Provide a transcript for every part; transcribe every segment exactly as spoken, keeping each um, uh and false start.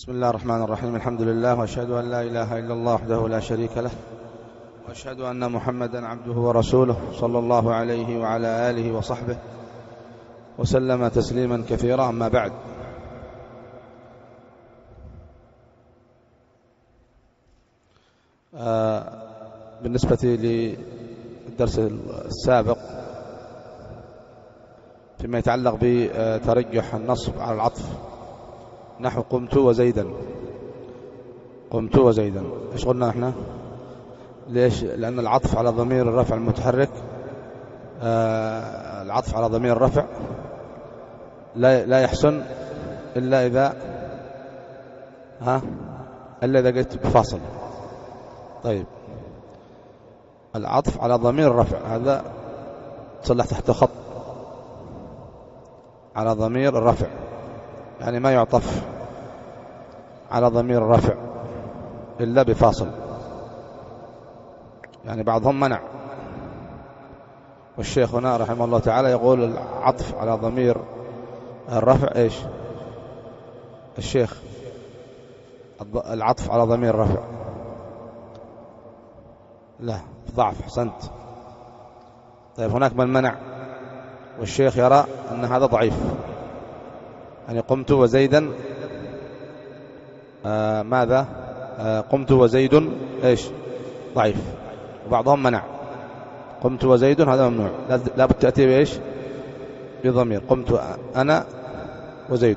بسم الله الرحمن الرحيم. الحمد لله، وأشهد أن لا إله إلا الله وحده لا شريك له، وأشهد أن محمدا عبده ورسوله صلى الله عليه وعلى آله وصحبه وسلم تسليما كثيرا. أما بعد، آه بالنسبة للدرس السابق فيما يتعلق بترجح النصب على العطف، نحو قمت وزيدا. قمت وزيدا ايش قلنا احنا؟ ليش؟ لأن العطف على ضمير الرفع المتحرك، آه العطف على ضمير الرفع لا لا يحسن إلا إذا ها إلا إذا قلت بفاصل. طيب، العطف على ضمير الرفع هذا تصلح تحت خط، على ضمير الرفع، يعني ما يعطف على ضمير الرفع إلا بفاصل. يعني بعضهم منع، والشيخ هنا رحمه الله تعالى يقول العطف على ضمير الرفع ايش؟ الشيخ العطف على ضمير الرفع لا ضعف. حسنت. طيب، هناك من منع، والشيخ يرى أن هذا ضعيف، يعني قمت وزيدا آه ماذا آه قمت وزيد ايش؟ ضعيف. وبعضهم منع قمت وزيد هذا ممنوع، لا بد تأتي بايش؟ بضمير قمت أنا وزيد.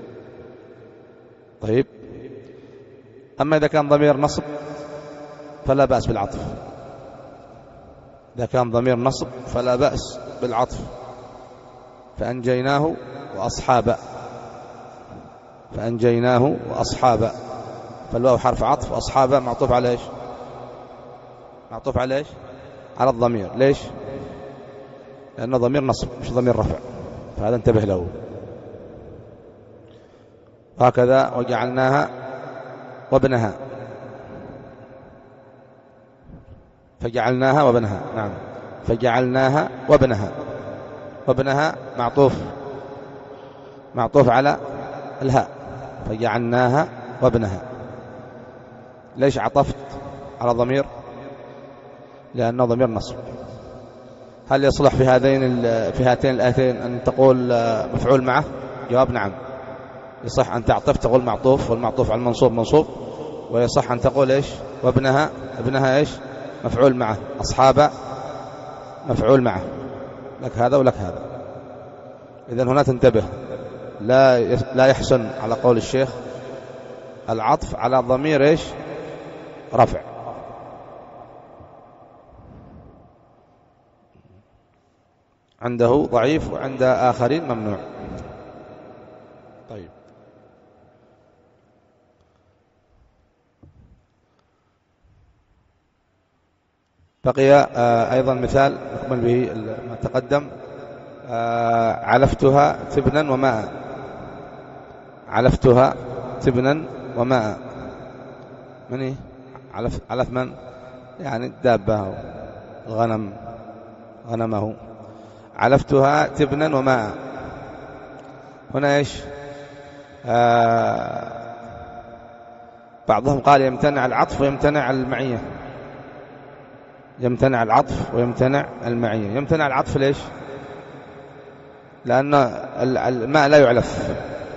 طيب، أما إذا كان ضمير نصب فلا بأس بالعطف. إذا كان ضمير نصب فلا بأس بالعطف. فأنجيناه وأصحابه، فأنجيناه وأصحابه، فالواو حرف عطف، وأصحابه معطوف على ايش؟ معطوف على ايش؟ على الضمير. ليش؟ لأنه ضمير نصب مش ضمير رفع، فهذا انتبه له. هكذا وجعلناها وابنها، فجعلناها وابنها، نعم فجعلناها وابنها. وابنها معطوف معطوف على الهاء، فجعلناها وابنها. ليش عطفت على ضمير؟ لأنه ضمير نصب. هل يصلح في هذين في هاتين الآيتين أن تقول مفعول معه؟ جواب نعم، يصح أن تعطف تقول معطوف، والمعطوف على المنصوب منصوب، ويصح أن تقول إيش؟ وابنها، ابنها إيش؟ مفعول معه. أصحاب مفعول معه، لك هذا ولك هذا. إذن هنا تنتبه، لا لا يحسن على قول الشيخ العطف على ضمير إيش؟ رفع. عنده ضعيف وعند آخرين ممنوع. طيب، بقي آه أيضا مثال نكمل به ما تقدم. آه علفتها تبنا وماء. علفتها تبنا وماء. من إيه؟ علف علف من؟ يعني الدابة، الغنم، غنمه. علفتها تبنا وماء. هنا ايش؟ آه بعضهم قال يمتنع العطف ويمتنع المعية. يمتنع العطف ويمتنع المعية. يمتنع العطف ليش؟ لأن الماء لا يعلف.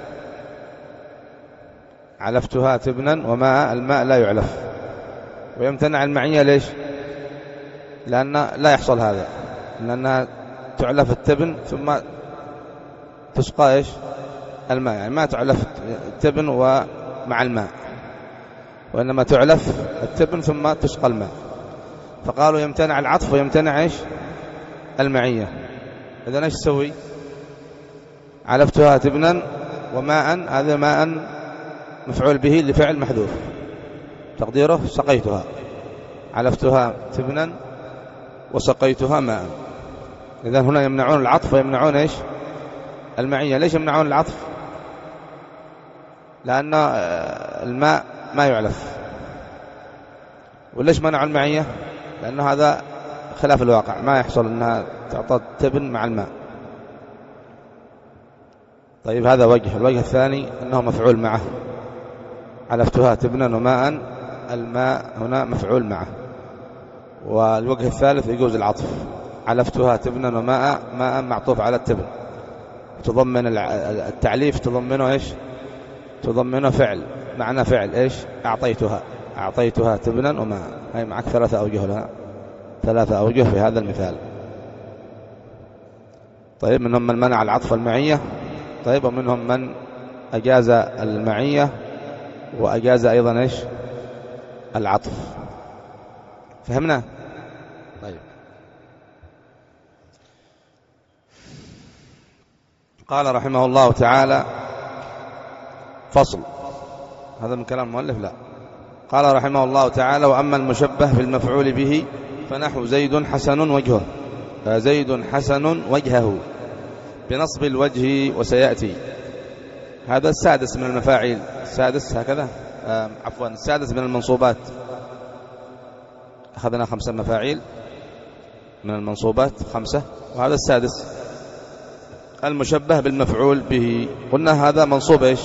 علفتها تبنا وماء، الماء لا يعلف. ويمتنع المعية ليش؟ لأن لا يحصل هذا، لأنها تعلف التبن ثم تسقى ايش؟ الماء. يعني ما تعلف التبن ومع الماء، وإنما تعلف التبن ثم تسقى الماء. فقالوا يمتنع العطف ويمتنع ايش؟ المعية. إذن ايش تسوي؟ علفتها تبنا وماء، هذا ماء مفعول به لفعل محذوف، تقديره سقيتها. علفتها تبنا وسقيتها ماء. إذن هنا يمنعون العطف ويمنعون ايش؟ المعية. ليش يمنعون العطف؟ لأن الماء ما يعلف. وليش منعوا المعية؟ لأن هذا خلاف الواقع، ما يحصل أنها تعطى تبن مع الماء. طيب، هذا وجه. الوجه الثاني أنه مفعول معه، علفتها تبنا وماء، الماء هنا مفعول معه. والوجه الثالث يجوز العطف، علفتها تبنا وماء، ماء معطوف على التبن، تضمن التعليف تضمنه إيش؟ تضمنه فعل، معنى فعل إيش؟ أعطيتها، أعطيتها تبنا وماء. هاي معك ثلاثة أوجه لها، ثلاثة أوجه في هذا المثال. طيب منهم من منع العطف المعية، طيب ومنهم من أجاز المعية وأجاز أيضا إيش؟ العطف. فهمنا؟ طيب قال رحمه الله تعالى فصل، هذا من كلام المؤلف؟ لا. قال رحمه الله تعالى وأما المشبه بالمفعول به فنحو زيد حسن وجهه، زيد حسن وجهه بنصب الوجه وسيأتي. هذا السادس من المفاعيل، السادس هكذا آه عفوا السادس من المنصوبات. أخذنا خمسة مفاعيل من المنصوبات خمسة، وهذا السادس المشبه بالمفعول به. قلنا هذا منصوب إيش؟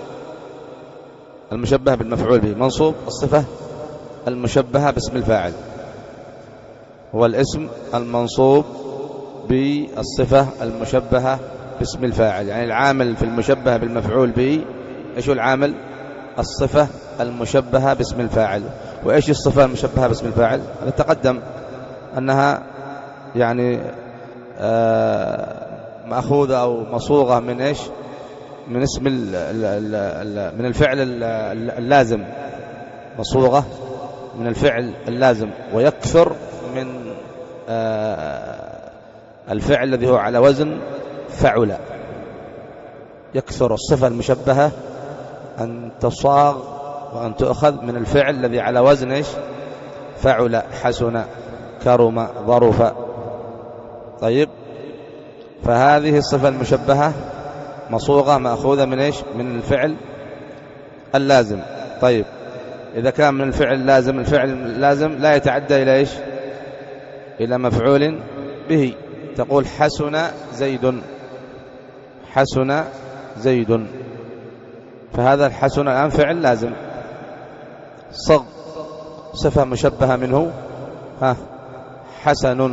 المشبه بالمفعول به منصوب الصفة المشبهة باسم الفاعل، هو الاسم المنصوب بالصفة المشبهة باسم الفاعل. يعني العامل في المشبه بالمفعول به إيش هو العامل؟ الصفة المشبهة باسم الفاعل. وإيش الصفة المشبهة باسم الفاعل؟ هذا تقدم أنها يعني آه مأخوذة أو مصوغة من إيش؟ من اسم ال ال ال من الفعل اللازم، مصوغة من الفعل اللازم، ويكثر من آه الفعل الذي هو على وزن فعل. يكثر الصفة المشبهة أن تصاغ وأن تؤخذ من الفعل الذي على وزن إيش؟ فعل، حسن، كرم، ظرف. طيب فهذه الصفة المشبهة مصوغة مأخوذة من إيش؟ من الفعل اللازم. طيب إذا كان من الفعل اللازم، الفعل اللازم لا يتعدى إلى إيش؟ إلى مفعول به. تقول حسن زيد، حسن زيد، فهذا الحسن الآن فعل لازم، صغ صفة مشبهة منه، ها حسن،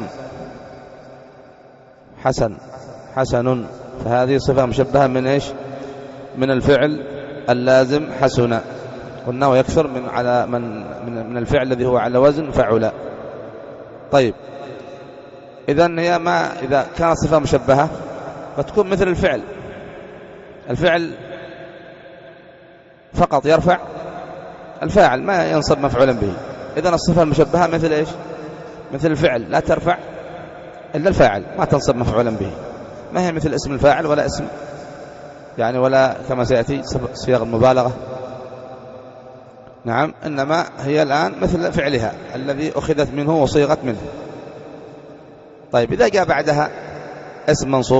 حسن، حسن، فهذه صفة مشبهة من إيش؟ من الفعل اللازم حسن. قلنا ويكثر من على من من الفعل الذي هو على وزن فعل. طيب إذن هي ما إذا كانت صفة مشبهة فتكون مثل الفعل، الفعل فقط يرفع الفاعل، ما ينصب مفعولا به. إذن الصفة المشبهة مثل إيش؟ مثل الفعل، لا ترفع إلا الفاعل، ما تنصب مفعولا به. ما هي مثل اسم الفاعل ولا اسم يعني ولا كما سيأتي صيغ المبالغة، نعم، إنما هي الآن مثل فعلها الذي أخذت منه وصيغت منه. طيب إذا جاء بعدها اسم منصوب،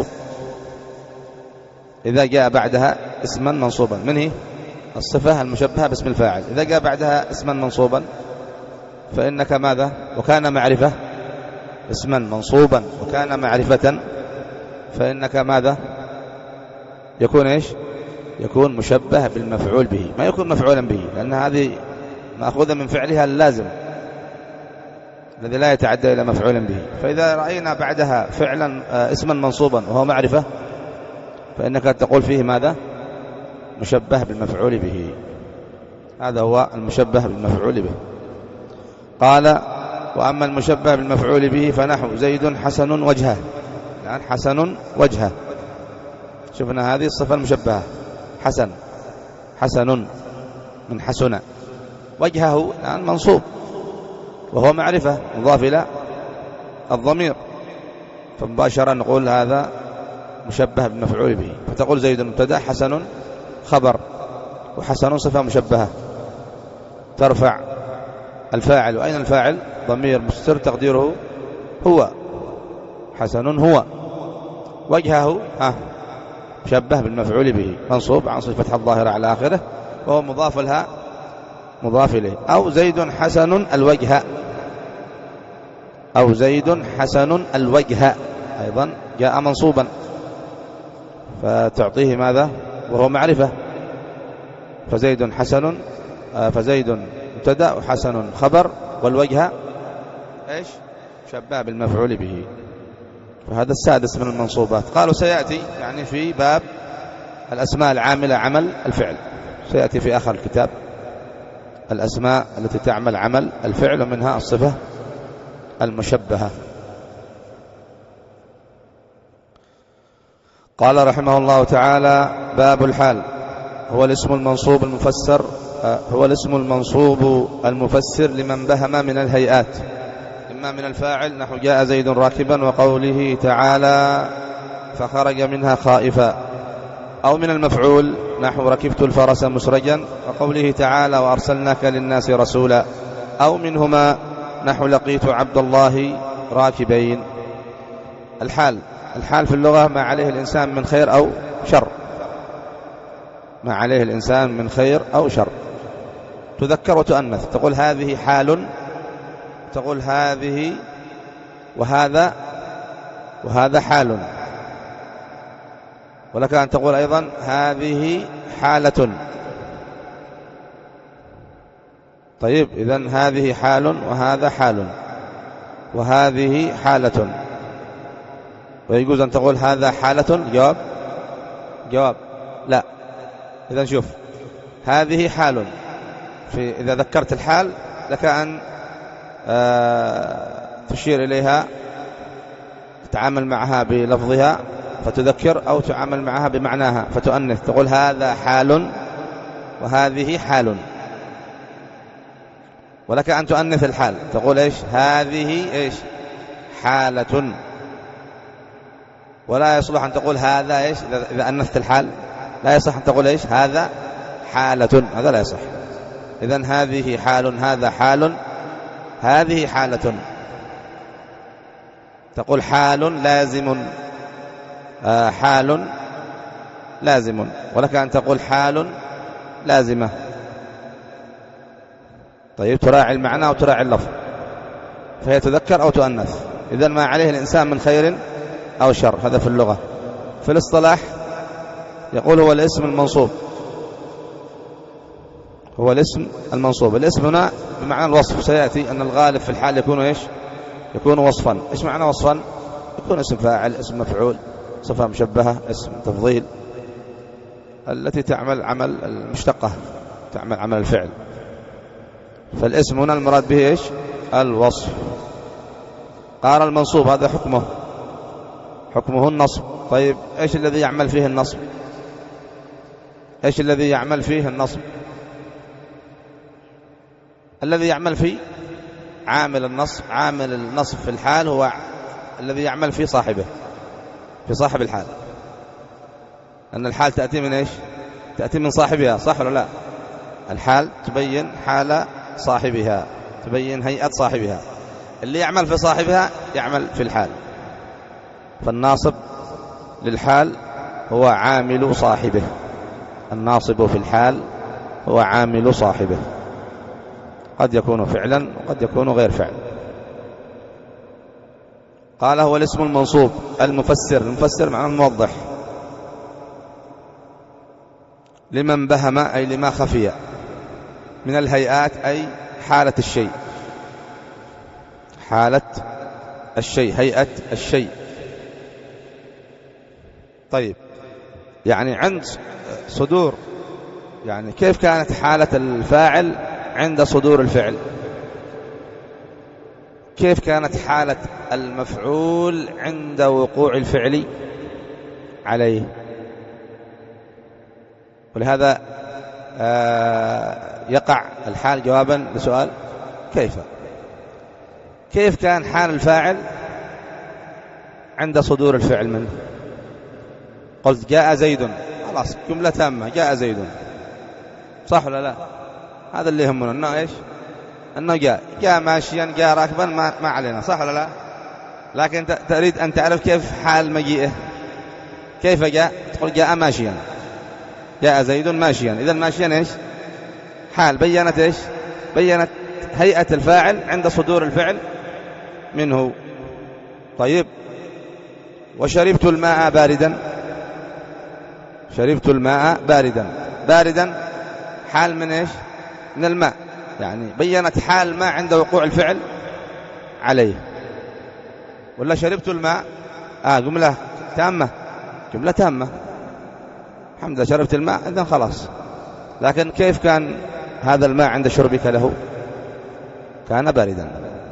إذا جاء بعدها اسما منصوبا، من هي؟ الصفة المشبهة باسم الفاعل. إذا جاء بعدها اسما منصوبا فإنك ماذا؟ وكان معرفة، اسما منصوبا وكان معرفة، فإنك ماذا؟ يكون إيش؟ يكون مشبه بالمفعول به، ما يكون مفعولا به، لأن هذه مأخوذة من فعلها اللازم الذي لا يتعدى إلى مفعولا به. فإذا رأينا بعدها فعلا اسما منصوبا وهو معرفة فإنك تقول فيه ماذا؟ مشبه بالمفعول به. هذا هو المشبه بالمفعول به. قال وأما المشبه بالمفعول به فنحو زيد حسن وجهه. الآن حسن وجهه، شفنا هذه الصفة المشبهة، حسن، حسن من حسن، وجهه الآن منصوب وهو معرفة مضاف إلى الضمير، فمباشرة نقول هذا مشبه بالمفعول به. فتقول زيد مبتدا، حسن خبر، وحسن صفة مشبهة ترفع الفاعل. وأين الفاعل؟ ضمير مستتر تقديره هو، حسن هو. وجهه ها مشبه بالمفعول به منصوب عن صفة الظاهرة على آخره وهو مضاف لها مضاف إليه. أو زيد حسن الوجه، أو زيد حسن الوجه أيضا جاء منصوبا فتعطيه ماذا؟ وهو معرفة، فزيد حسن فزيد مبتدأ وحسن خبر، والوجه إيش؟ شبه بالمفعول به. وهذا السادس من المنصوبات. قالوا سيأتي يعني في باب الأسماء العاملة عمل الفعل، سيأتي في آخر الكتاب الأسماء التي تعمل عمل الفعل، ومنها الصفة المشبهة. قال رحمه الله تعالى: باب الحال. هو الاسم المنصوب المفسر هو الاسم المنصوب المفسر لمن بهم من الهيئات، إما من الفاعل نحو جاء زيد راكبا وقوله تعالى فخرج منها خائفا، أو من المفعول نحو ركبت الفرس مسرجا وقوله تعالى وأرسلناك للناس رسولا، أو منهما نحو لقيت عبد الله راكبين. الحال، الحال في اللغة ما عليه الإنسان من خير أو شر، ما عليه الإنسان من خير أو شر. تذكر وتؤنث، تقول هذه حال، تقول هذه وهذا وهذا حال، ولك أن تقول أيضا هذه حالة. طيب، إذن هذه حال وهذا حال وهذه حالة. ويجوز أن تقول هذا حالة؟ جواب جواب لا. إذن شوف، هذه حال، في إذا ذكرت الحال لك أن تشير إليها، تتعامل معها بلفظها فتذكر، أو تعامل معها بمعناها فتؤنث، تقول هذا حال وهذه حال. ولك أن تؤنث الحال، تقول إيش؟ هذه إيش؟ حالة. ولا يصلح أن تقول هذا إيش؟ إذا أنثت الحال لا يصح أن تقول إيش؟ هذا حالة، هذا لا يصح. إذن هذه حال، هذا حال، هذه حالة. تقول حال لازم، آه حال لازم، ولك أن تقول حال لازمة. طيب، تراعي المعنى وتراعي اللفظ، فهي تذكر أو تؤنث. إذن ما عليه الإنسان من خير أو شر، هذا في اللغة. في الاصطلاح يقول هو الاسم المنصوب، هو الاسم المنصوب. الاسم هنا بمعنى الوصف، سيأتي أن الغالب في الحال يكون إيش؟ يكون وصفا. إيش معنى وصفا؟ يكون اسم فاعل، اسم مفعول، صفة مشبهة، اسم تفضيل، التي تعمل عمل المشتقة، تعمل عمل الفعل. فالاسم هنا المراد به إيش؟ الوصف. قال المنصوب هذا حكمه، حكمه النصب. طيب، إيش الذي يعمل فيه النصب؟ إيش الذي يعمل فيه النصب؟ الذي يعمل فيه عامل النصب، عامل النصب في الحال هو الذي يعمل فيه صاحبه، في صاحب الحال. أن الحال تأتي من إيش؟ تأتي من صاحبها، صح ولا لا؟ الحال تبين حال صاحبها، تبين هيئة صاحبها. اللي يعمل في صاحبها يعمل في الحال. فالناصب للحال هو عامل صاحبه، الناصب في الحال هو عامل صاحبه، قد يكون فعلا وقد يكون غير فعل. قال هو الاسم المنصوب المفسر، المفسر معناه الموضح، لمن بهم أي لما خفي من الهيئات، أي حالة الشيء، حالة الشيء، هيئة الشيء. طيب، يعني عند صدور، يعني كيف كانت حالة الفاعل عند صدور الفعل؟ كيف كانت حالة المفعول عند وقوع الفعل عليه؟ ولهذا يقع الحال جوابا لسؤال كيف. كيف كان حال الفاعل عند صدور الفعل منه؟ قلت جاء زيد، خلاص جملة تامة، جاء زيد، صح ولا لا؟ هذا اللي يهمنا، انه ايش؟ انه جاء، جاء ماشيا، جاء راكبا، ما, ما علينا، صح ولا لا؟ لكن تريد ان تعرف كيف حال مجيئه، كيف جاء؟ تقول جاء ماشيا، جاء زيد ماشيا. اذا ماشيا ايش؟ حال، بينت ايش؟ بينت هيئة الفاعل عند صدور الفعل منه. طيب، وشربت الماء باردا، شربت الماء باردا، باردا حال من ايش؟ من الماء، يعني بينت حال ما عند وقوع الفعل عليه. ولا شربت الماء آه جملة تامة، جملة تامة، الحمد لله شربت الماء إذن خلاص. لكن كيف كان هذا الماء عند شربك له؟ كان باردا.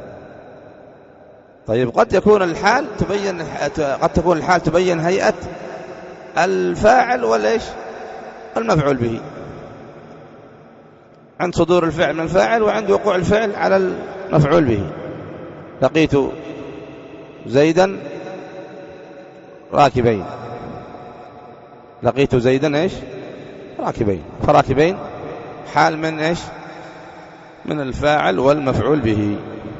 طيب قد يكون الحال تبين، قد تكون الحال تبين هيئة الفاعل والإيش المفعول به، عند صدور الفعل من الفاعل وعند وقوع الفعل على المفعول به. لقيت زيدا راكبين، لقيت زيدا إيش راكبين، فراكبين حال من إيش من الفاعل والمفعول به.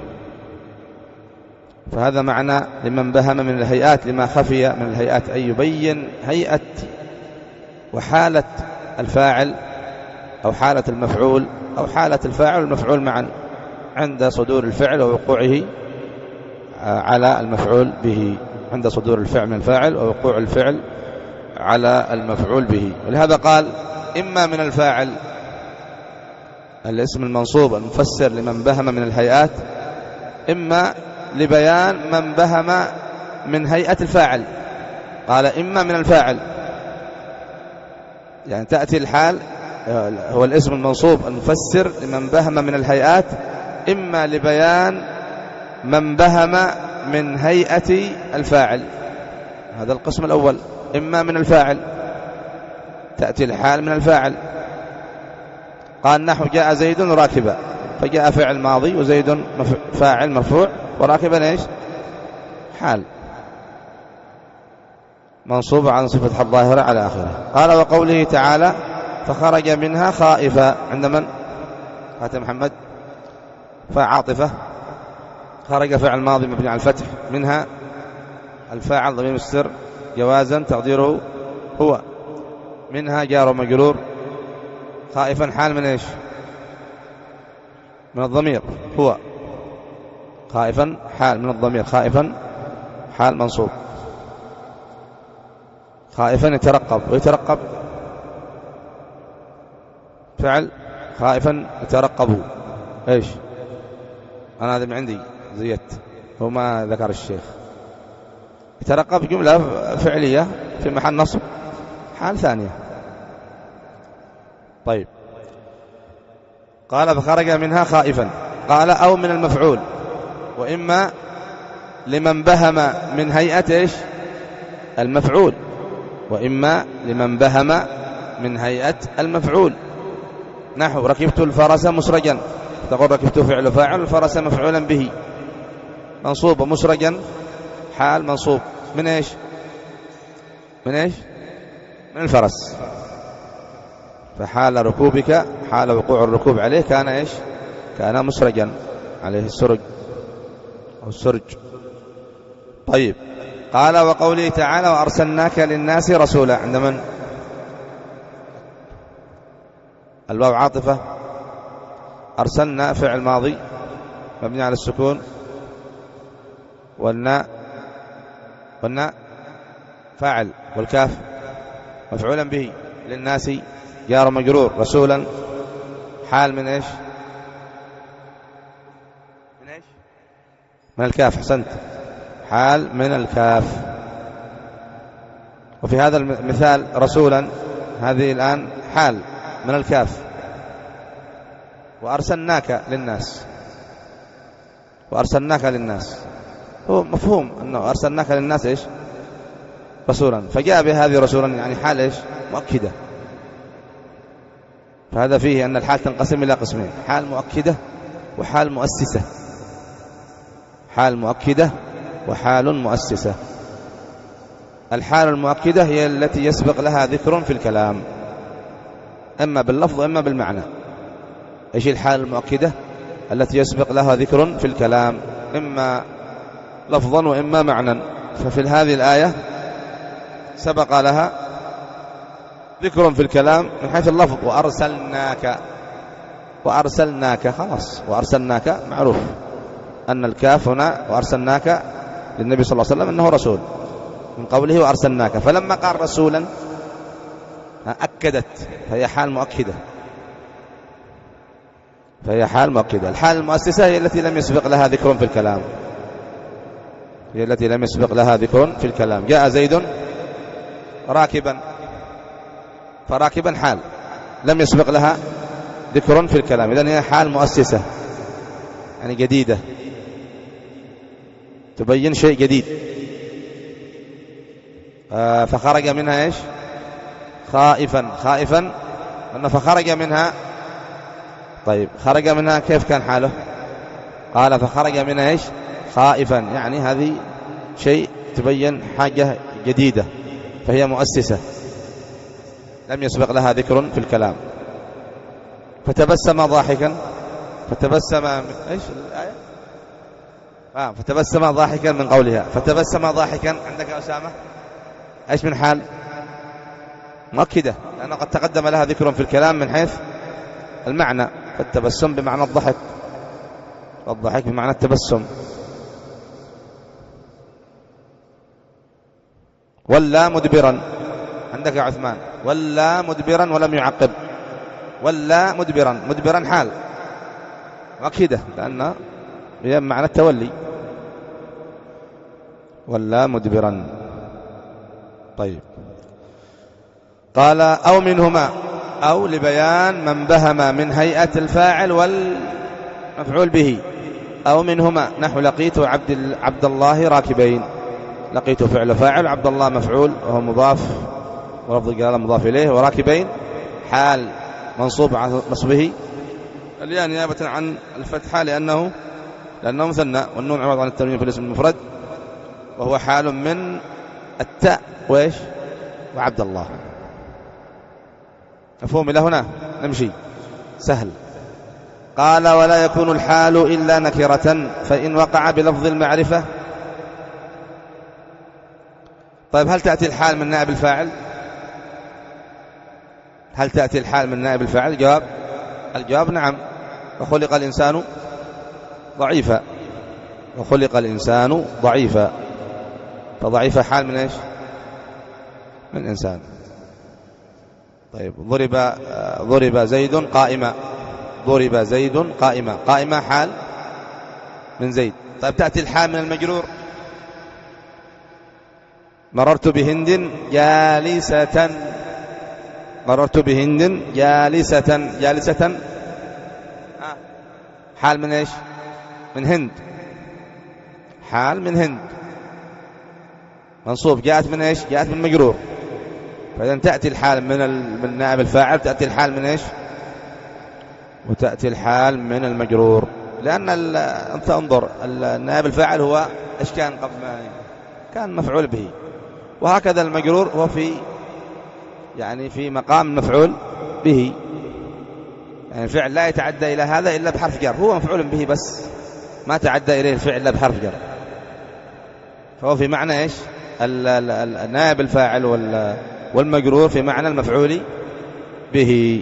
فهذا معنى لمن بهم من الهيئات لما خفي من الهيئات، أي يبين هيئة وحالة الفاعل أو حالة المفعول أو حالة الفاعل والمفعول معا عند صدور الفعل ووقوعه على المفعول به، عند صدور الفعل من الفاعل ووقوع الفعل على المفعول به. ولهذا قال إما من الفاعل الاسم المنصوب المفسر لمن بهم من الهيئات، إما لبيان من بهم من هيئة الفاعل. قال إما من الفاعل، يعني تأتي الحال هو الاسم المنصوب المفسر لمن بهم من الهيئات، إما لبيان من بهم من هيئة الفاعل. هذا القسم الأول، إما من الفاعل، تأتي الحال من الفاعل. قال نحو جاء زيد راكبا، فجاء فعل ماضي وزيد فاعل مرفوع وراكبا إيش حال منصوب عن صفة الظاهرة على آخره. قال وقوله تعالى فخرج منها خائفا، عند من؟ خاتم محمد فعاطفة. خرج فعل ماضي مبني على الفتح، منها الفاعل ضمير مستتر جوازا تقديره هو، منها جار ومجرور، خائفا حال من إيش من الضمير هو، خائفا حال من الضمير، خائفا حال منصوب. خائفا يترقب، ويترقب فعل خائفا يترقبوا إيش، أنا هذا من عندي زيت هو ما ذكر الشيخ. يترقب جملة فعلية في محل نصب حال ثانية. طيب قال فخرج منها خائفا، قال أو من المفعول، وإما لمن بهم من هيئة إيش المفعول، وإما لمن بهم من هيئة المفعول. نحو ركبت الفرس مسرجا، تقول ركبت فعل فاعل الفرس مفعولا به منصوب، ومسرجا حال منصوب من إيش من إيش من الفرس. فحال ركوبك، حال وقوع الركوب عليه كان إيش كان مسرجا، عليه السرج أو السرج. طيب قال وقوله تعالى وأرسلناك للناس رسولا، عند من؟ الواو عاطفة، أرسلنا فعل ماضي مبني على السكون، والناء والناء فاعل، والكاف مفعولا به، للناس جار مجرور، رسولا حال من إيش من إيش من الكاف، حسنت حال من الكاف. وفي هذا المثال رسولا هذه الآن حال من الكاف. وأرسلناك للناس، وأرسلناك للناس هو مفهوم أنه أرسلناك للناس إيش رسولا، فجاء بهذه رسولا يعني حال إيش مؤكدة. فهذا فيه أن الحال تنقسم إلى قسمين، حال مؤكدة وحال مؤسسة، حال مؤكدة وحال مؤسسة. الحال المؤكدة هي التي يسبق لها ذكر في الكلام، إما باللفظ وإما بالمعنى. إيش الحال المؤكدة؟ التي يسبق لها ذكر في الكلام، إما لفظا وإما معنى. ففي هذه الآية سبق لها ذكر في الكلام من حيث اللفظ، وأرسلناك، وأرسلناك خلاص، وأرسلناك معروف أن الكاف هنا وأرسلناك للنبي صلى الله عليه وسلم أنه رسول من قوله وأرسلناك. فلما قال رسولا أكدت، فهي حال مؤكدة. فهي حال مؤكدة. الحال المؤسسة هي التي لم يسبق لها ذكر في الكلام، هي التي لم يسبق لها ذكر في الكلام. جاء زيد راكبا، فراكبا حال لم يسبق لها ذكر في الكلام، إذن هي حال مؤسسة يعني جديدة، تبين شيء جديد. آه فخرج منها إيش؟ خائفا، خائفا أنه فخرج منها. طيب خرج منها كيف كان حاله؟ قال فخرج منها إيش؟ خائفا، يعني هذه شيء تبين حاجة جديدة، فهي مؤسسة لم يسبق لها ذكر في الكلام. فتبسم ضاحكا، فتبسم إيش الآية؟ آه فتبسم ضاحكا من قولها. فتبسم ضاحكا عندك يا أسامة إيش من حال؟ مؤكدة، لأنه قد تقدم لها ذكر في الكلام من حيث المعنى. فالتبسم بمعنى الضحك، والضحك بمعنى التبسم. ولا مدبرا عندك يا عثمان، ولا مدبرا ولم يعقب، ولا مدبرا، مدبرا حال مؤكدة لأنه بمعنى التولي. ولا مدبرا. طيب قال أو منهما، أو لبيان من بهم من هيئة الفاعل والمفعول به. أو منهما نحو لقيت عبد, عبد الله راكبين، لقيت فعل فاعل، عبد الله مفعول وهو مضاف ولفظ الجلالة مضاف إليه، وراكبين حال منصوب على نصبه الياء نيابة عن الفتحة لأنه لأنه مثنى، والنون عوض عن التنوين في الاسم المفرد، وهو حال من التاء وإيش وعبد الله. مفهوم إلى هنا؟ نمشي سهل. قال ولا يكون الحال إلا نكرة فإن وقع بلفظ المعرفة. طيب هل تأتي الحال من نائب الفاعل؟ هل تأتي الحال من نائب الفاعل؟ الجواب الجواب نعم. وخلق الإنسان ضعيفا، وخلق الإنسان ضعيفا، فضعيف حال من إيش؟ من إنسان. طيب ضرب ضرب زيد قائما، ضرب زيد قائما، قائما حال من زيد. طيب تأتي الحال من المجرور. مررت بهند جالسة، مررت بهند جالسة، جالسة حال من إيش؟ من هند، حال من هند منصوب، جاءت من إيش؟ جاءت من مجرور. فإذا تأتي الحال من من نائب الفاعل، تأتي الحال من إيش؟ وتأتي الحال من المجرور، لأن أنت انظر النائب الفاعل هو إيش كان قبل ما كان مفعول به، وهكذا المجرور هو في يعني في مقام مفعول به، يعني الفعل لا يتعدى إلى هذا إلا بحرف جر، هو مفعول به بس ما تعدى إليه الفعل إلا بحرف جر، فهو في معنى إيش؟ النائب الفاعل والمجرور في معنى المفعول به.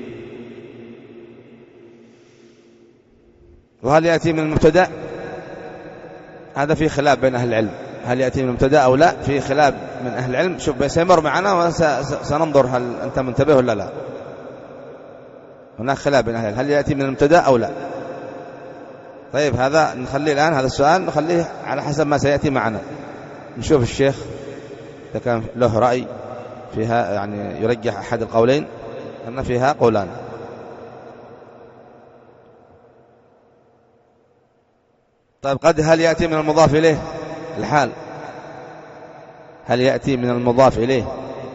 وهل يأتي من المبتدأ؟ هذا في خلاف بين أهل العلم، هل يأتي من المبتدأ أو لا؟ في خلاف من أهل العلم. شوف سيمر معنا وسننظر هل أنت منتبه ولا لا. هناك خلاف بين أهل العلم، هل يأتي من المبتدأ أو لا؟ طيب هذا نخليه الآن، هذا السؤال نخليه على حسب ما سيأتي معنا. نشوف الشيخ إذا كان له رأي فيها، يعني يرجح أحد القولين، أن فيها قولان. طيب قد هل يأتي من المضاف إليه الحال؟ هل يأتي من المضاف إليه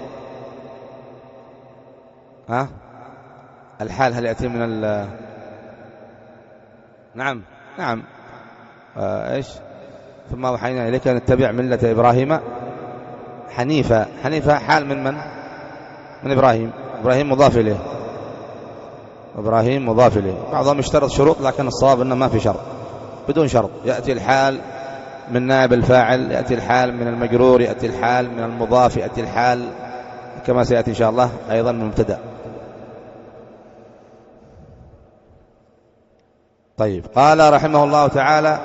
ها الحال؟ هل يأتي من ال نعم نعم آه إيش؟ ثم أوحينا إليك أن نتبع ملة إبراهيم حنيفا. حنيفا حال من من؟ من إبراهيم. إبراهيم مضاف إليه، إبراهيم مضاف إليه. بعضهم يشترط شروط لكن الصواب أنه ما في شرط، بدون شرط. يأتي الحال من نائب الفاعل، يأتي الحال من المجرور، يأتي الحال من المضاف، يأتي الحال كما سيأتي إن شاء الله أيضا من المبتدأ. طيب قال رحمه الله تعالى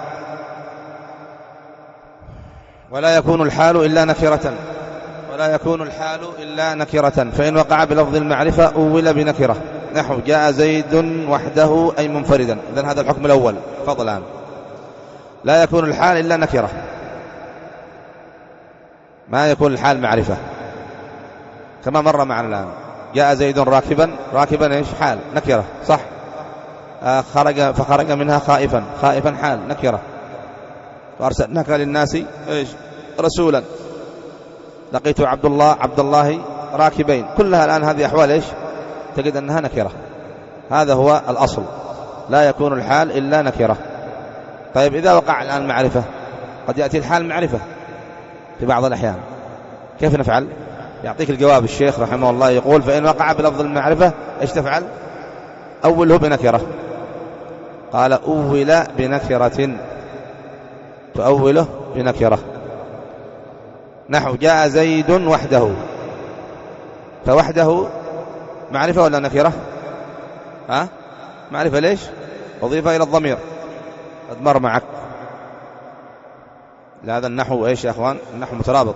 ولا يكون الحال إلا نكرة، ولا يكون الحال إلا نكرة فإن وقع بلفظ المعرفة أول بنكرة. نحو جاء زيد وحده أي منفردا. إذن هذا الحكم الأول. تفضل الآن. لا يكون الحال إلا نكرة، ما يكون الحال معرفة كما مر معنا الآن. جاء زيد راكبا، راكبا إيش؟ حال نكرة صح. آه خرج فخرج منها خائفا، خائفا حال نكرة. وأرسلناك للناس إيش؟ رسولا. لقيت عبد الله عبد الله راكبين، كلها الآن هذه أحوال إيش؟ تجد أنها نكرة. هذا هو الأصل، لا يكون الحال إلا نكرة. طيب إذا وقع الآن معرفة، قد يأتي الحال معرفة في بعض الأحيان، كيف نفعل؟ يعطيك الجواب الشيخ رحمه الله، يقول فإن وقع بلفظ المعرفة إيش تفعل؟ أوله بنكرة. قال أول بنكرة، تؤوله بنكرة. نحو جاء زيد وحده، فوحده معرفة ولا نكرة؟ ها؟ معرفة. ليش؟ أضيف إلى الضمير، قد مر معك. لهذا النحو إيش يا أخوان؟ النحو مترابط.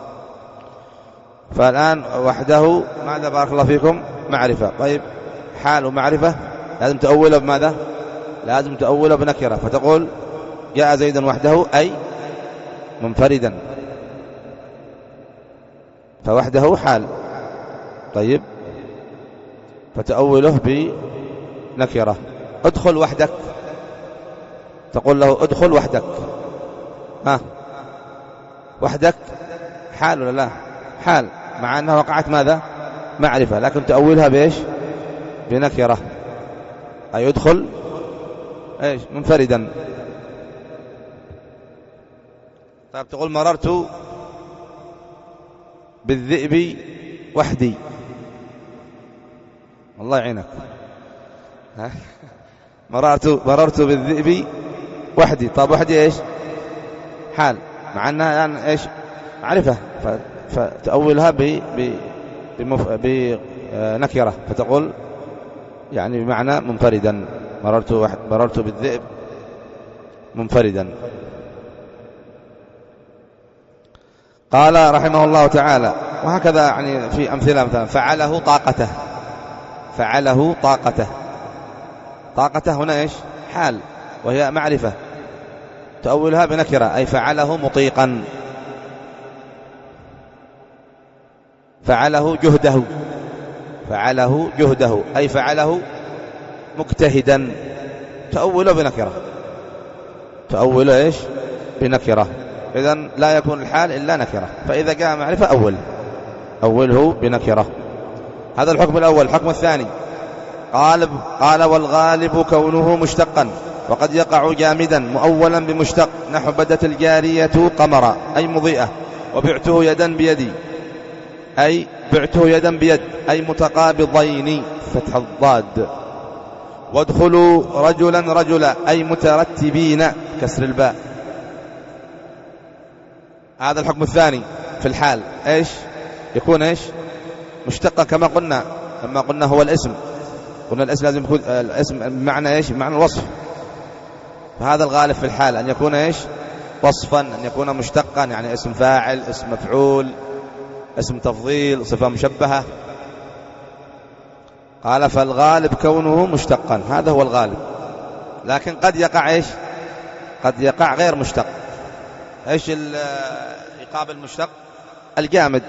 فالآن وحده ماذا بارك الله فيكم؟ معرفة. طيب حال ومعرفة لازم تؤوله بماذا؟ لازم تؤوله بنكرة، فتقول جاء زيد وحده أي منفردا، فوحده حال. طيب فتؤوله بنكرة. ادخل وحدك، تقول له ادخل وحدك. ها، وحدك حال ولا لا؟ حال، مع أنها وقعت ماذا؟ معرفة، لكن تؤولها بإيش؟ بنكرة، أي يدخل إيش؟ منفردا. طيب تقول مررت بالذئب وحدي، الله يعينك. ها؟ مررت مررت بالذئب وحدي. طيب وحدي إيش؟ حال، مع أنها الآن إيش؟ معرفة، فتأولها ب بنكرة، فتقول يعني بمعنى منفردا. مررت واحد مررت بالذئب منفردا. قال رحمه الله تعالى، وهكذا يعني في أمثلة، مثلا فعله طاقته، فعله طاقته. طاقته هنا إيش؟ حال، وهي معرفة، تؤولها بنكرة، أي فعله مطيقا. فعله جهده، فعله جهده أي فعله مجتهدا، تؤوله بنكرة، تؤوله إيش؟ بنكرة. إذن لا يكون الحال إلا نكرة، فإذا جاء معرفة أول أوله بنكرة. هذا الحكم الأول. الحكم الثاني قال قال والغالب كونه مشتقا، وقد يقع جامدا مؤولا بمشتق. نحو بدت الجارية قمرا أي مضيئة، وبعته يدا بيدي أي بعته يدا بيد أي متقابضين فتح الضاد. وادخلوا رجلا رجلا أي مترتبين كسر الباء. هذا الحكم الثاني في الحال، إيش؟ يكون إيش؟ مشتقا، كما قلنا لما قلنا هو الاسم، قلنا الاسم لازم يكون الاسم بمعنى إيش؟ بمعنى الوصف. فهذا الغالب في الحال أن يكون إيش؟ وصفا، أن يكون مشتقا، يعني اسم فاعل، اسم مفعول، اسم تفضيل، صفة مشبهة. قال فالغالب كونه مشتقا، هذا هو الغالب. لكن قد يقع إيش؟ قد يقع غير مشتق. إيش يقابل المشتق؟ الجامد،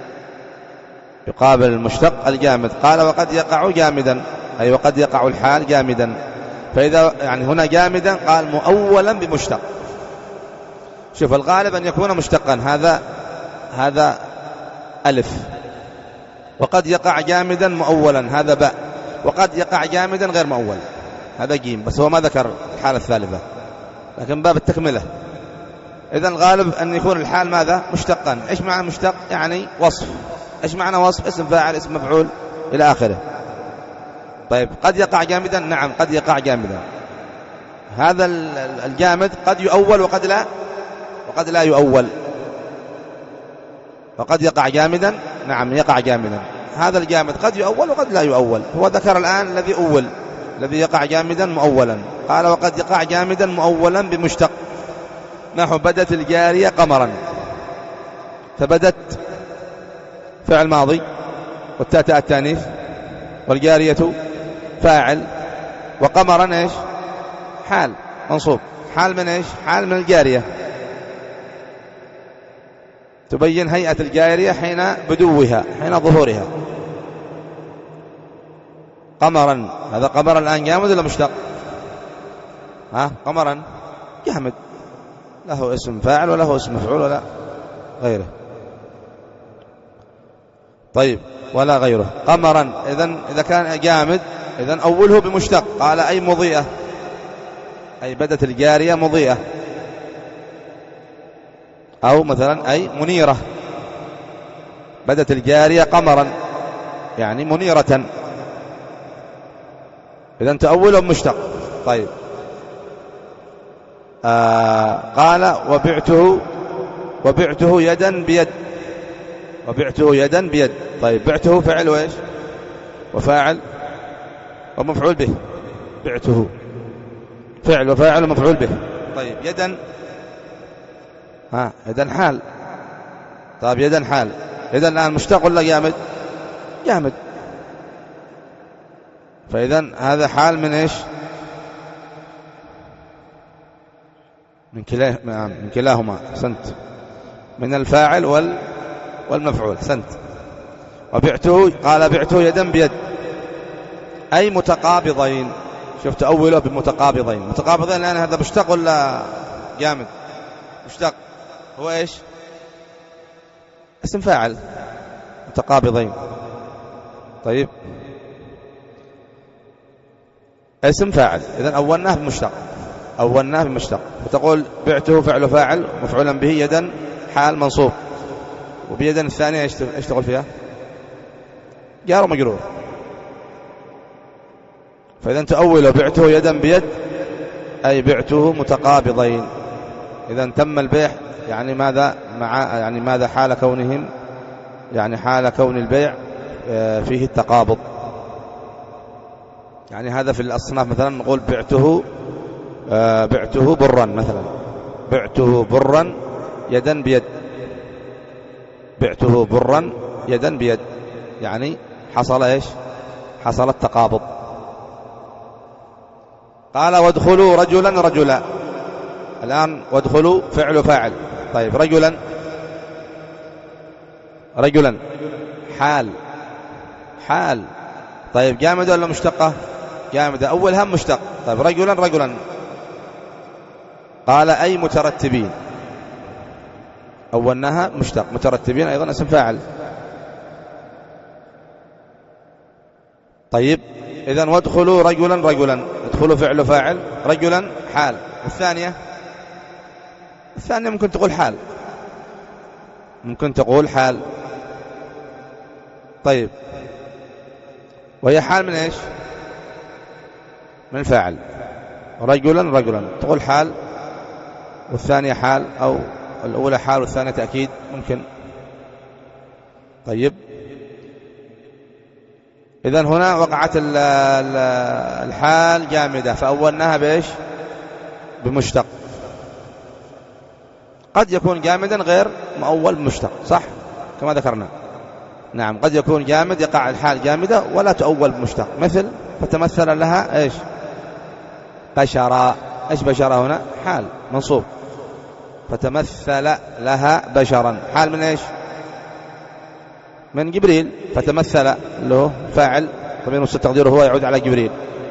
يقابل المشتق الجامد. قال وقد يقع جامدا أي وقد يقع الحال جامدا. فإذا يعني هنا جامدا قال مؤولا بمشتق. شوف الغالب أن يكون مشتقا، هذا هذا ألف. وقد يقع جامدا مؤولا، هذا باء. وقد يقع جامدا غير مؤول، هذا جيم. بس هو ما ذكر الحالة الثالثة، لكن باب التكملة. إذن الغالب أن يكون الحال ماذا؟ مشتقا. إيش معنى مشتق؟ يعني وصف. إيش معنى وصف؟ اسم فاعل، اسم مفعول، إلى آخره. طيب قد يقع جامدا، نعم قد يقع جامدا. هذا الجامد قد يؤول وقد لا وقد لا يؤول. وقد يقع جامدا، نعم يقع جامدا. هذا الجامد قد يؤول وقد لا يؤول. هو ذكر الآن الذي أول، الذي يقع جامدا مؤولا. قال وقد يقع جامدا مؤولا بمشتق. نحو بدت الجارية قمرا، فبدت فعل ماضي والتاء تاء التانيث، والجارية فاعل، وقمرا إيش حال منصوب. حال من إيش؟ حال من الجارية، تبين هيئة الجارية حين بدوها، حين ظهورها. قمرا، هذا قمر الآن جامد ولا مشتق؟ ها قمرا جامد، له اسم فاعل وله اسم مفعول ولا غيره. طيب ولا غيره. قمرا إذن إذا كان جامد إذن أوله بمشتق. قال أي مضيئة، أي بدت الجارية مضيئة، أو مثلا أي منيرة، بدت الجارية قمرا يعني منيرة، إذن تأوله بمشتق. طيب آه قال وبعته وبعته يدا بيد، وبعته يدا بيد. طيب بعته فعل وإيش وفاعل ومفعول به، بعته فعل وفاعل ومفعول به. طيب يدا، ها يدا حال. طيب يدا حال، يدا الآن مشتق ولا جامد؟ جامد، فإذا هذا حال من إيش؟ من كلاه من كلاهما. أحسنت، من الفاعل وال والمفعول. أحسنت. وبعته، قال بعته يدا بيد أي متقابضين. شفت أوله بمتقابضين. متقابضين الآن هذا مشتق ولا جامد؟ مشتق. هو إيش؟ اسم فاعل، متقابضين. طيب اسم فاعل، إذن أولناه بمشتق، أولناه بمشتق. وتقول بعته فعل فاعل مفعولا به يدا حال منصوب، وبيدا الثانية ايش تقول فيها؟ جار ومجرور. فإذا تأول بعته يدا بيد أي بعته متقابضين. إذا تم البيع، يعني ماذا مع يعني ماذا حال كونهم، يعني حال كون البيع فيه التقابض. يعني هذا في الأصناف مثلا نقول بعته بعته برا مثلا، بعته برا يدا بيد، بعته برا يدا بيد، يعني حصل ايش؟ حصل التقابض. قال وادخلوا رجلا رجلا. الآن وادخلوا فعل وفاعل. طيب رجلا، رجلا حال، حال. طيب جامد ولا مشتقة؟ جامدة، أول هم مشتق. طيب رجلا رجلا، قال أي مترتبين، أولناها مشتق، مترتبين أيضا اسم فاعل. طيب إذن وادخلوا رجلا رجلا، ادخلوا فعل فاعل، رجلا حال. الثانية، الثانية ممكن تقول حال، ممكن تقول حال. طيب وهي حال من ايش؟ من الفاعل. رجلا رجلا تقول حال، والثانية حال، أو الأولى حال والثانية تأكيد ممكن. طيب إذن هنا وقعت الحال جامدة، فأولناها بإيش؟ بمشتق. قد يكون جامدا غير مؤول بمشتق، صح كما ذكرنا. نعم قد يكون جامد يقع الحال جامدة ولا تؤول بمشتق، مثل فتمثل لها إيش؟ بشرا. إيش بشرا هنا؟ حال منصوب. فتمثل لها بشرا، حال من إيش؟ من جبريل. فتمثل له فاعل ضمير مستتر تقديره هو يعود على جبريل.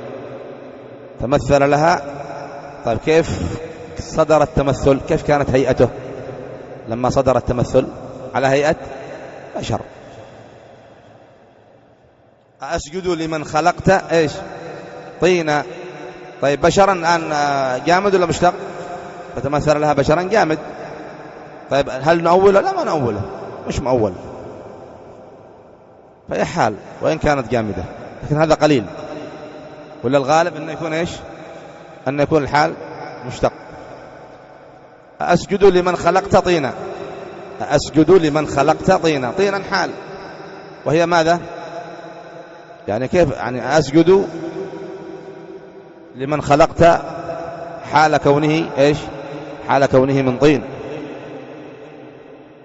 تمثل لها. طيب كيف صدر التمثل؟ كيف كانت هيئته لما صدر التمثل؟ على هيئة بشر. أسجد لمن خلقت إيش؟ طينا. طيب بشرا الآن جامد ولا مشتق؟ فتمثل لها بشرا جامد. طيب هل نأوله؟ لا ما نأوله، مش مأول، فهي حال وإن كانت جامدة، لكن هذا قليل. ولا الغالب أنه يكون إيش؟ أن يكون الحال مشتق. أسجد لمن خلقت طينا، أسجد لمن خلقت طينا. طينا حال، وهي ماذا؟ يعني كيف يعني أسجد لمن خلقت حال كونه إيش؟ حال كونه من طين،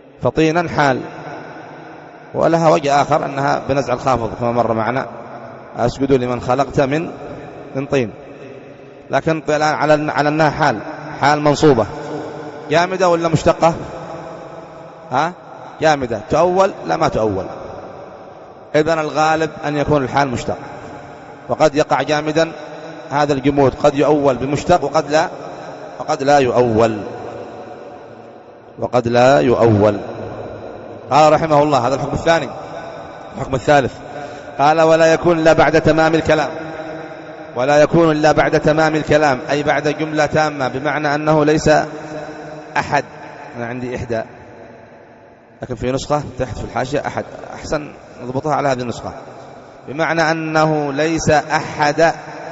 فطينا حال. ولها وجه آخر أنها بنزع الخافض كما مر معنا، أسجد لمن خلقت من من طين. لكن الآن على على أنها حال حال منصوبة، جامدة ولا مشتقة؟ ها جامدة. تؤول؟ لا ما تؤول. إذن الغالب أن يكون الحال مشتق، وقد يقع جامدا. هذا الجمود قد يؤول بمشتق وقد لا وقد لا يؤول وقد لا يؤول. قال رحمه الله: هذا الحكم الثاني. الحكم الثالث قال: ولا يكون إلا بعد تمام الكلام. ولا يكون إلا بعد تمام الكلام، أي بعد جملة تامة، بمعنى أنه ليس أحد. أنا عندي إحدى، لكن في نسخة تحت في الحاشية أحد، أحسن نضبطها على هذه النسخة. بمعنى أنه ليس أحد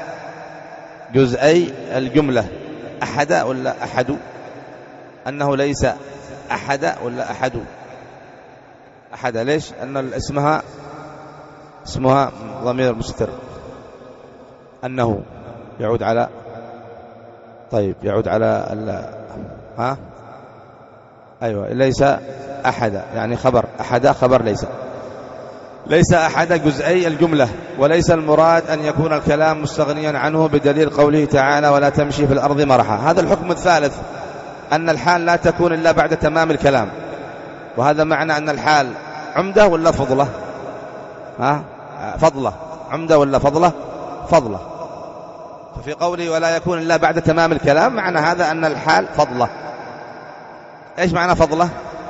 جزئي الجملة. أحد ولا أحد؟ أنه ليس أحد ولا أحد؟ أحد. ليش؟ أن اسمها اسمها ضمير مستتر. أنه يعود على طيب يعود على ال... ها أيوة. ليس أحد يعني خبر أحد، خبر ليس. ليس أحد جزئي الجملة. وليس المراد أن يكون الكلام مستغنيا عنه، بدليل قوله تعالى: ولا تمشي في الأرض مرحا. هذا الحكم الثالث، أن الحال لا تكون إلا بعد تمام الكلام. وهذا معنى أن الحال عمدة ولا فضلة؟ ها فضلة. عمدة ولا فضلة؟ فضلة. ففي قوله ولا يكون إلا بعد تمام الكلام، معنى هذا أن الحال فضلة. إيش معنى فضلة؟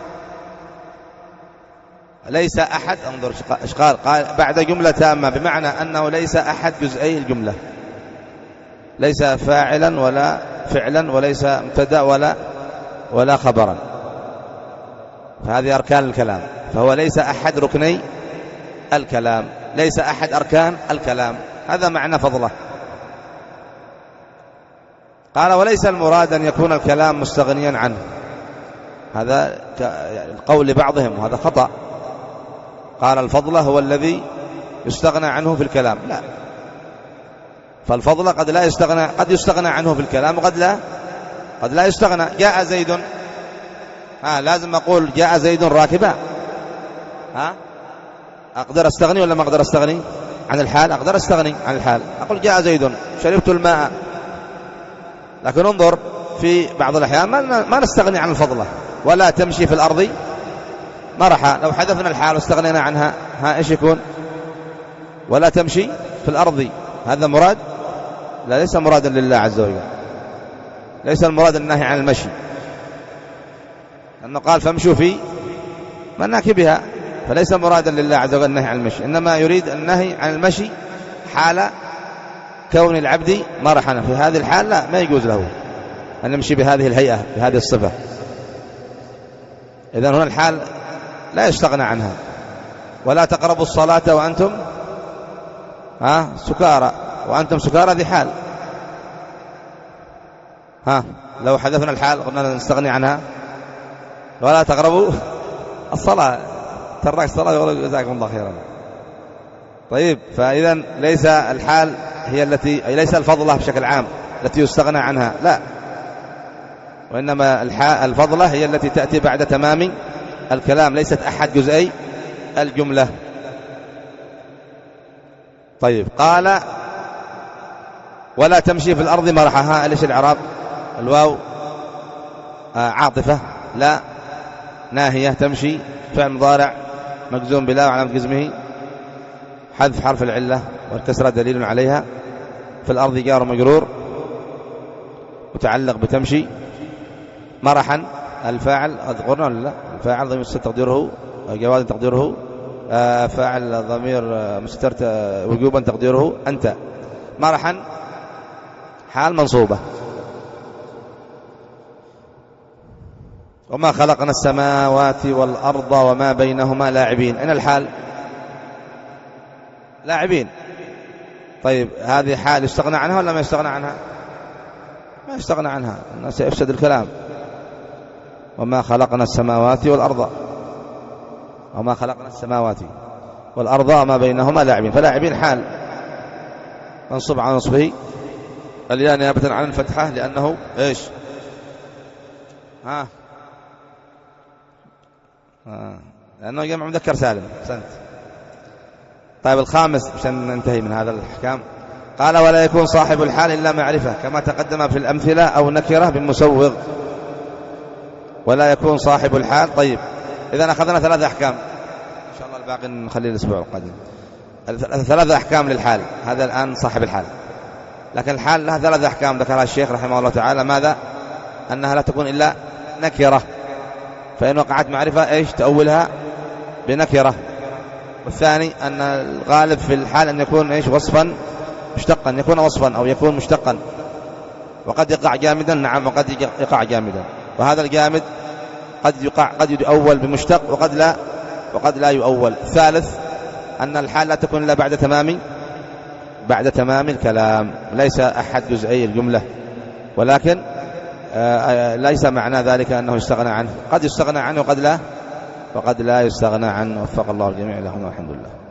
ليس أحد. انظر إيش قال. قال بعد جملة تامة، بمعنى أنه ليس أحد جزئي الجملة. ليس فاعلا ولا فعلا، وليس مبتدأ ولا ولا خبرا. فهذه أركان الكلام. فهو ليس أحد ركني الكلام، ليس أحد أركان الكلام. هذا معنى فضله. قال: وليس المراد أن يكون الكلام مستغنيا عنه. هذا القول لبعضهم، وهذا خطأ. قال: الفضل هو الذي يستغنى عنه في الكلام. لا، فالفضل قد لا يستغنى قد يستغنى عنه في الكلام، وقد لا قد لا يستغنى. جاء زيد، ها لازم أقول جاء زيد راكبا. ها أقدر أستغني ولا ما أقدر أستغني عن الحال؟ أقدر أستغني عن الحال. أقول جاء زيد، شربت الماء. لكن انظر، في بعض الأحيان ما نستغني عن الفضلة. ولا تمشي في الأرض مرحا. لو حذفنا الحال واستغنينا عنها، ها إيش يكون؟ ولا تمشي في الأرض. هذا مراد؟ لا، ليس مرادا لله عز وجل. ليس المراد النهي عن المشي، لأنه قال فامشوا في مناكبها. فليس مرادا لله عز وجل النهي عن المشي، إنما يريد النهي عن المشي حال كون العبد مرحا. في هذه الحال لا، ما يجوز له أن يمشي بهذه الهيئة بهذه الصفة. إذن هنا الحال لا يستغنى عنها. ولا تقربوا الصلاة وأنتم ها سكارى. وأنتم سكارى ذي حال. ها لو حذفنا الحال قلنا نستغني عنها. ولا تقربوا الصلاة، ترك الصلاة يقول جزاكم الله خيرا. طيب، فإذا ليس الحال هي التي أي ليس الفضلة بشكل عام التي يستغنى عنها، لا، وإنما الفضلة هي التي تأتي بعد تمام الكلام، ليست أحد جزئي الجملة. طيب، قال: ولا تمشي في الأرض مرحا. ها ليش الإعراب؟ الواو آه عاطفة، لا ناهية. تمشي فعل مضارع مجزوم بلا وعلامة جزمه حذف حرف العلة، والكسرة دليل عليها. في الأرض جار مجرور متعلق بتمشي. مرحا الفاعل أذكرنا ولا لا؟ الفاعل ضمير مستتر تقديره جواز تقديره آه فاعل ضمير مستتر وجوبا تقديره أنت. مرحا حال منصوبة. وما خلقنا السماوات والأرض وما بينهما لاعبين. أين الحال؟ لاعبين. طيب، هذه حال يستغنى عنها ولا ما يستغنى عنها؟ ما يستغنى عنها، الناس يفسد الكلام. وما خلقنا السماوات والأرض وما خلقنا السماوات والأرض وما بينهما لاعبين. فلاعبين حال منصوب على نصبه الياء نيابة عن الفتحة، لأنه إيش؟ ها آه. لأنه جمع مذكر سالم. سنت. طيب الخامس عشان ننتهي من هذا الأحكام، قال ولا يكون صاحب الحال إلا معرفة كما تقدم في الأمثلة أو نكرة بالمسوغ. ولا يكون صاحب الحال. طيب إذا أخذنا ثلاث أحكام، إن شاء الله الباقي نخليه الأسبوع القادم. ثلاث أحكام للحال، هذا الآن صاحب الحال، لكن الحال لها ثلاث أحكام ذكرها الشيخ رحمه الله تعالى. ماذا؟ أنها لا تكون إلا نكرة، فإن وقعت معرفة إيش تأولها بنكرة. والثاني أن الغالب في الحال أن يكون إيش وصفا مشتقا، يكون وصفا أو يكون مشتقا، وقد يقع جامدا. نعم وقد يقع جامدا، وهذا الجامد قد يقع قد يؤول بمشتق وقد لا وقد لا يؤول. الثالث أن الحال لا تكون إلا بعد تمام بعد تمام الكلام، ليس أحد جزئي الجملة، ولكن ليس معنى ذلك أنه يستغنى عنه، قد يستغنى عنه وقد لا وقد لا يستغنى عنه. وفق الله الجميع لهم والحمد لله.